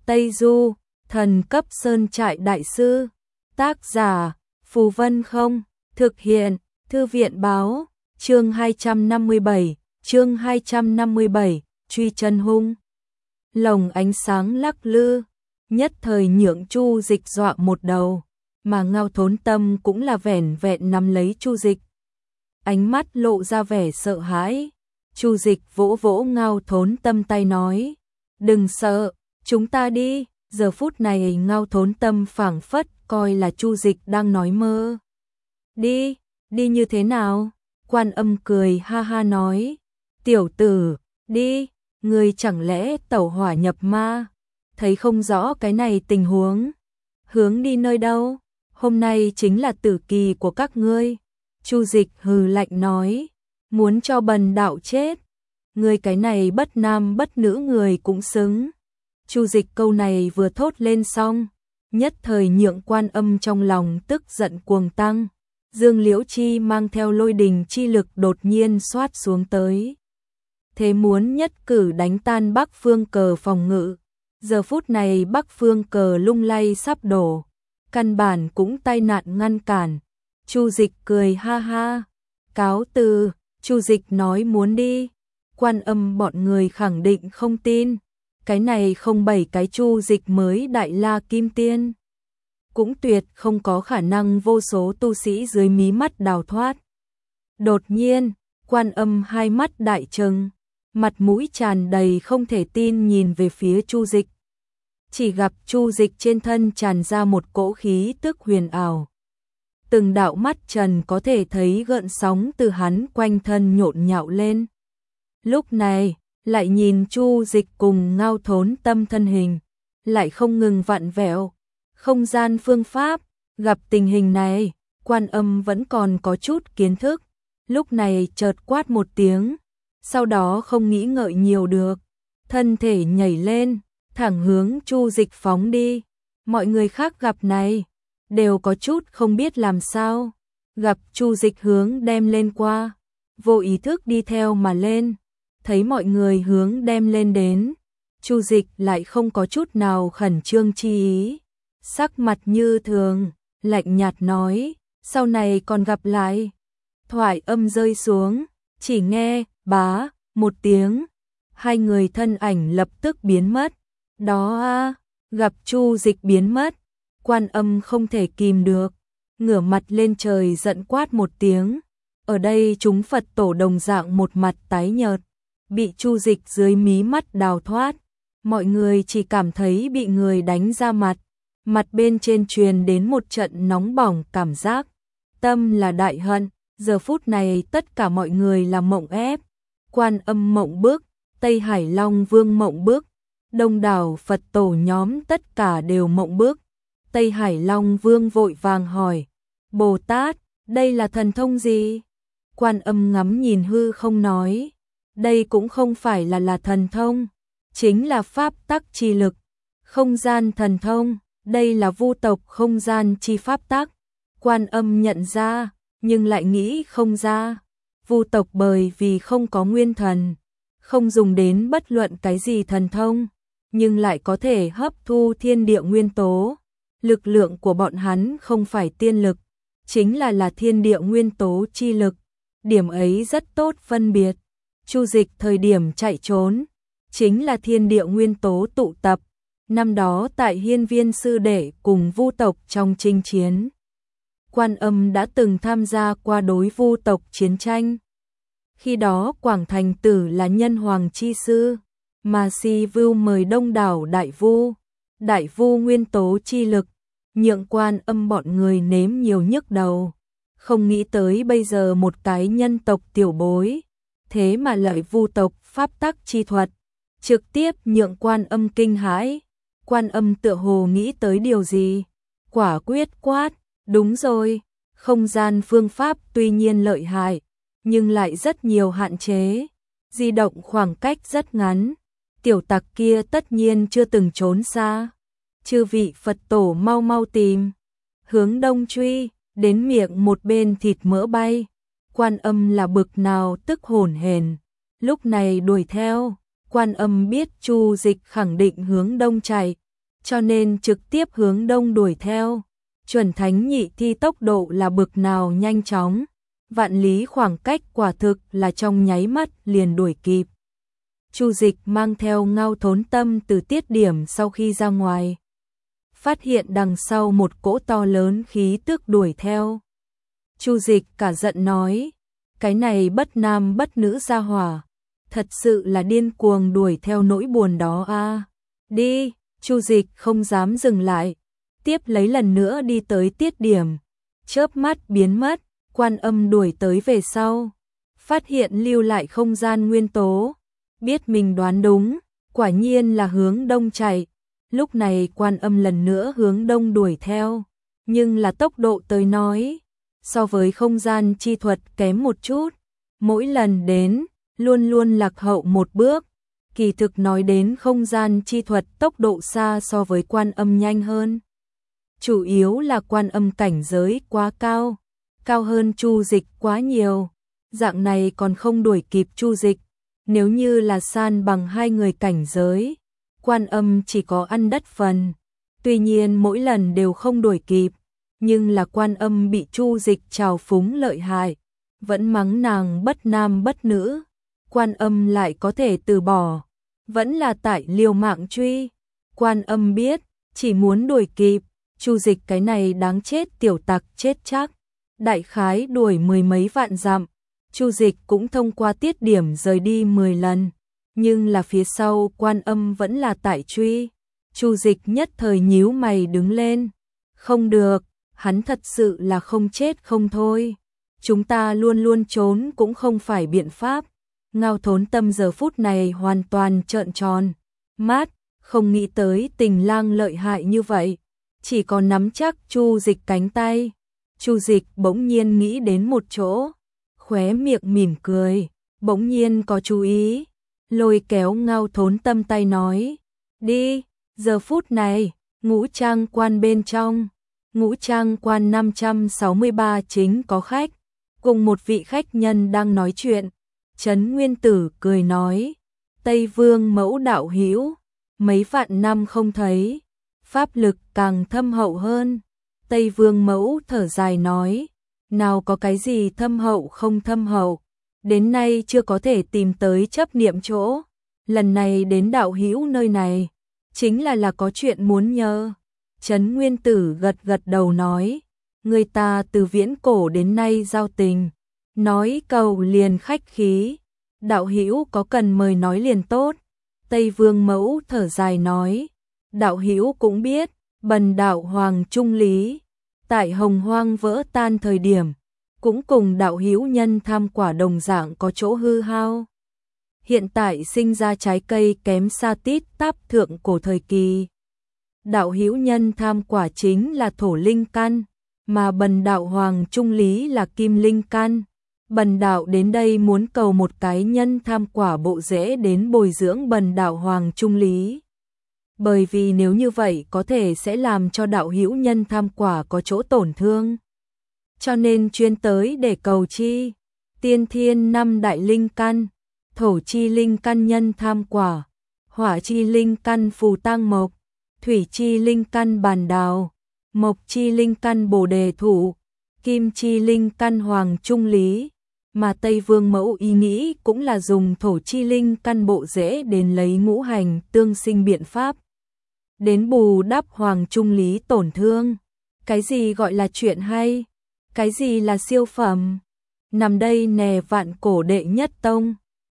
Tây Du, thần cấp sơn trại đại sư. Tác giả, Phù Vân Không. Thực hiện, Thư viện Báo. Chương 257, truy chân hung. Lồng ánh sáng lắc lư, nhất thời nhượng Chu Dịch dọa một đầu, mà Ngao Thốn Tâm cũng là vẻn vẹn nắm lấy Chu Dịch. Ánh mắt lộ ra vẻ sợ hãi. Chu Dịch vỗ vỗ Ngao Thốn Tâm tay nói, đừng sợ, chúng ta đi. Giờ phút này Ngao Thốn Tâm phảng phất coi là Chu Dịch đang nói mơ. Đi, đi như thế nào? Quan Âm cười ha ha nói, tiểu tử, đi, ngươi chẳng lẽ tẩu hỏa nhập ma, thấy không rõ cái này tình huống, hướng đi nơi đâu, hôm nay chính là tử kỳ của các ngươi. Chu Dịch hừ lạnh nói, muốn cho bần đạo chết, ngươi cái này bất nam bất nữ người cũng xứng. Chu Dịch câu này vừa thốt lên xong, nhất thời nhượng Quan Âm trong lòng tức giận cuồng tăng. Dương Liễu Chi mang theo lôi đình chi lực đột nhiên xoát xuống tới. Thế muốn nhất cử đánh tan Bắc Phương Cờ phòng ngự. Giờ phút này Bắc Phương Cờ lung lay sắp đổ, căn bản cũng tai nạn ngăn cản. Chu Dịch cười ha ha, cáo từ. Chu Dịch nói muốn đi, Quan Âm bọn người khẳng định không tin. Cái này không 7 cái Chu Dịch mới Đại La Kim Tiên, cũng tuyệt không có khả năng vô số tu sĩ dưới mí mắt đào thoát. Đột nhiên, Quan Âm hai mắt đại trừng, mặt mũi tràn đầy không thể tin nhìn về phía Chu Dịch. Chỉ gặp Chu Dịch trên thân tràn ra một cỗ khí tức huyền ảo. Từng đạo mắt trần có thể thấy gợn sóng từ hắn quanh thân nhộn nhạo lên. Lúc này, lại nhìn Chu Dịch cùng Ngao Thốn Tâm thân hình, lại không ngừng vặn vẹo. Không gian phương pháp, gặp tình hình này, Quan Âm vẫn còn có chút kiến thức. Lúc này chợt quát một tiếng, sau đó không nghĩ ngợi nhiều được, thân thể nhảy lên, thẳng hướng Chu Dịch phóng đi. Mọi người khác gặp này, đều có chút không biết làm sao. Gặp Chu Dịch hướng đem lên qua, vô ý thức đi theo mà lên. Thấy mọi người hướng đem lên đến, Chu Dịch lại không có chút nào khẩn trương chi ý. Sắc mặt như thường, lạnh nhạt nói, sau này còn gặp lại. Thoại âm rơi xuống, chỉ nghe, bá, một tiếng, hai người thân ảnh lập tức biến mất. Đó a, gặp Chu Dịch biến mất, Quan Âm không thể kìm được, ngửa mặt lên trời giận quát một tiếng. Ở đây chúng Phật tổ đồng dạng một mặt tái nhợt, bị Chu Dịch dưới mí mắt đào thoát. Mọi người chỉ cảm thấy bị người đánh ra mặt. Mặt bên trên truyền đến một trận nóng bỏng cảm giác. Tâm là đại hận, giờ phút này tất cả mọi người là mộng ép. Quan Âm mộng bức, Tây Hải Long Vương mộng bức, đông đảo Phật tổ nhóm tất cả đều mộng bức. Tây Hải Long Vương vội vàng hỏi, Bồ Tát, đây là thần thông gì? Quan Âm ngắm nhìn hư không nói, đây cũng không phải là thần thông, chính là pháp tắc chi lực, không gian thần thông. Đây là vu tộc không gian chi pháp tắc. Quan Âm nhận ra, nhưng lại nghĩ không ra. Vu tộc bởi vì không có nguyên thần, không dùng đến bất luận cái gì thần thông, nhưng lại có thể hấp thu thiên địa nguyên tố. Lực lượng của bọn hắn không phải tiên lực, chính là thiên địa nguyên tố chi lực. Điểm ấy rất tốt phân biệt. Chu Dịch thời điểm chạy trốn, chính là thiên địa nguyên tố tụ tập. Năm đó tại Hiên Viên sư đệ cùng Vu tộc trong chinh chiến, Quan Âm đã từng tham gia qua đối Vu tộc chiến tranh. Khi đó Quảng Thành Tử là nhân hoàng chi sư, mà Si Vưu mời đông đảo đại vu nguyên tố chi lực, nhượng Quan Âm bọn người nếm nhiều nhức đầu. Không nghĩ tới bây giờ một cái nhân tộc tiểu bối, thế mà lợi Vu tộc pháp tắc chi thuật, trực tiếp nhượng Quan Âm kinh hãi. Quan Âm tựa hồ nghĩ tới điều gì, quả quyết quát, đúng rồi, không gian phương pháp tuy nhiên lợi hại, nhưng lại rất nhiều hạn chế, di động khoảng cách rất ngắn, tiểu tặc kia tất nhiên chưa từng trốn xa. Chư vị Phật tổ mau mau tìm, hướng đông truy, đến miệng một bên thịt mỡ bay. Quan Âm là bực nào tức hổn hển, lúc này đuổi theo. Quan Âm biết Chu Dịch khẳng định hướng đông chạy, cho nên trực tiếp hướng đông đuổi theo. Chuẩn thánh nhị thi tốc độ là bực nào nhanh chóng, vạn lý khoảng cách quả thực là trong nháy mắt liền đuổi kịp. Chu Dịch mang theo Ngao Thốn Tâm từ tiết điểm sau khi ra ngoài, phát hiện đằng sau một cỗ to lớn khí tức đuổi theo. Chu Dịch cả giận nói, cái này bất nam bất nữ gia hỏa, thật sự là điên cuồng đuổi theo nỗi buồn đó a. Đi, Chu Dịch không dám dừng lại, tiếp lấy lần nữa đi tới tiết điểm, chớp mắt biến mất. Quan Âm đuổi tới về sau, phát hiện lưu lại không gian nguyên tố, biết mình đoán đúng, quả nhiên là hướng đông chạy. Lúc này Quan Âm lần nữa hướng đông đuổi theo, nhưng là tốc độ tới nói, so với không gian chi thuật kém một chút, mỗi lần đến, luôn luôn lạc hậu một bước. Kỳ thực nói đến không gian chi thuật tốc độ xa so với Quan Âm nhanh hơn. Chủ yếu là Quan Âm cảnh giới quá cao, cao hơn Chu Dịch quá nhiều, dạng này còn không đuổi kịp Chu Dịch. Nếu như là san bằng hai người cảnh giới, Quan Âm chỉ có ăn đất phần. Tuy nhiên mỗi lần đều không đuổi kịp, nhưng là Quan Âm bị Chu Dịch trào phúng lợi hại, vẫn mắng nàng bất nam bất nữ. Quan Âm lại có thể từ bỏ, vẫn là tại liều mạng truy. Quan Âm biết, chỉ muốn đuổi kịp, Chu Dịch cái này đáng chết tiểu tặc chết chắc. Đại khái đuổi mười mấy vạn dặm, Chu Dịch cũng thông qua tiết điểm rời đi 10 lần, nhưng là phía sau Quan Âm vẫn là tại truy. Chu Dịch nhất thời nhíu mày đứng lên, không được, hắn thật sự là không chết không thôi. Chúng ta luôn luôn trốn cũng không phải biện pháp. Ngao Thốn Tâm giờ phút này hoàn toàn trợn tròn mắt, không nghĩ tới Tình Lang lợi hại như vậy, chỉ có nắm chắc Chu Dịch cánh tay. Chu Dịch bỗng nhiên nghĩ đến một chỗ, khóe miệng mỉm cười, bỗng nhiên có chú ý, lôi kéo Ngao Thốn Tâm tay nói, đi. Giờ phút này, Ngũ Trang Quan bên trong, Ngũ Trang Quan 563 chính có khách, cùng một vị khách nhân đang nói chuyện. Trấn Nguyên Tử cười nói, Tây Vương Mẫu đạo hữu, mấy vạn năm không thấy, pháp lực càng thâm hậu hơn. Tây Vương Mẫu thở dài nói, nào có cái gì thâm hậu không thâm hậu, đến nay chưa có thể tìm tới chấp niệm chỗ, lần này đến đạo hữu nơi này, chính là có chuyện muốn nhờ. Trấn Nguyên Tử gật gật đầu nói, người ta từ viễn cổ đến nay giao tình, nói cầu liền khách khí, đạo hữu có cần mời nói liền tốt. Tây Vương Mẫu thở dài nói, đạo hữu cũng biết, bần đạo Hoàng Trung Lý, tại Hồng Hoang vỡ tan thời điểm, cũng cùng đạo hữu nhân tham quả đồng dạng có chỗ hư hao. Hiện tại sinh ra trái cây kém xa tít tắp thượng cổ thời kỳ. Đạo hữu nhân tham quả chính là thổ linh căn, mà bần đạo Hoàng Trung Lý là kim linh căn. Bần đạo đến đây muốn cầu một cái nhân tham quả bộ rễ đến bồi dưỡng bần đạo Hoàng Trung Lý. Bởi vì nếu như vậy có thể sẽ làm cho đạo hữu nhân tham quả có chỗ tổn thương. Cho nên chuyên tới để cầu chi. Tiên thiên 5 đại linh căn, thổ chi linh căn nhân tham quả, hỏa chi linh căn phù tang mộc, thủy chi linh căn bàn đào, mộc chi linh căn bồ đề thủ, kim chi linh căn Hoàng Trung Lý. Mà Tây Vương Mẫu ý nghĩ cũng là dùng thổ chi linh căn bộ rễ đến lấy ngũ hành tương sinh biện pháp, đến bù đắp Hoàng Trung Lý tổn thương. Cái gì gọi là chuyện hay? Cái gì là siêu phẩm? Nằm đây nè vạn cổ đệ nhất tông,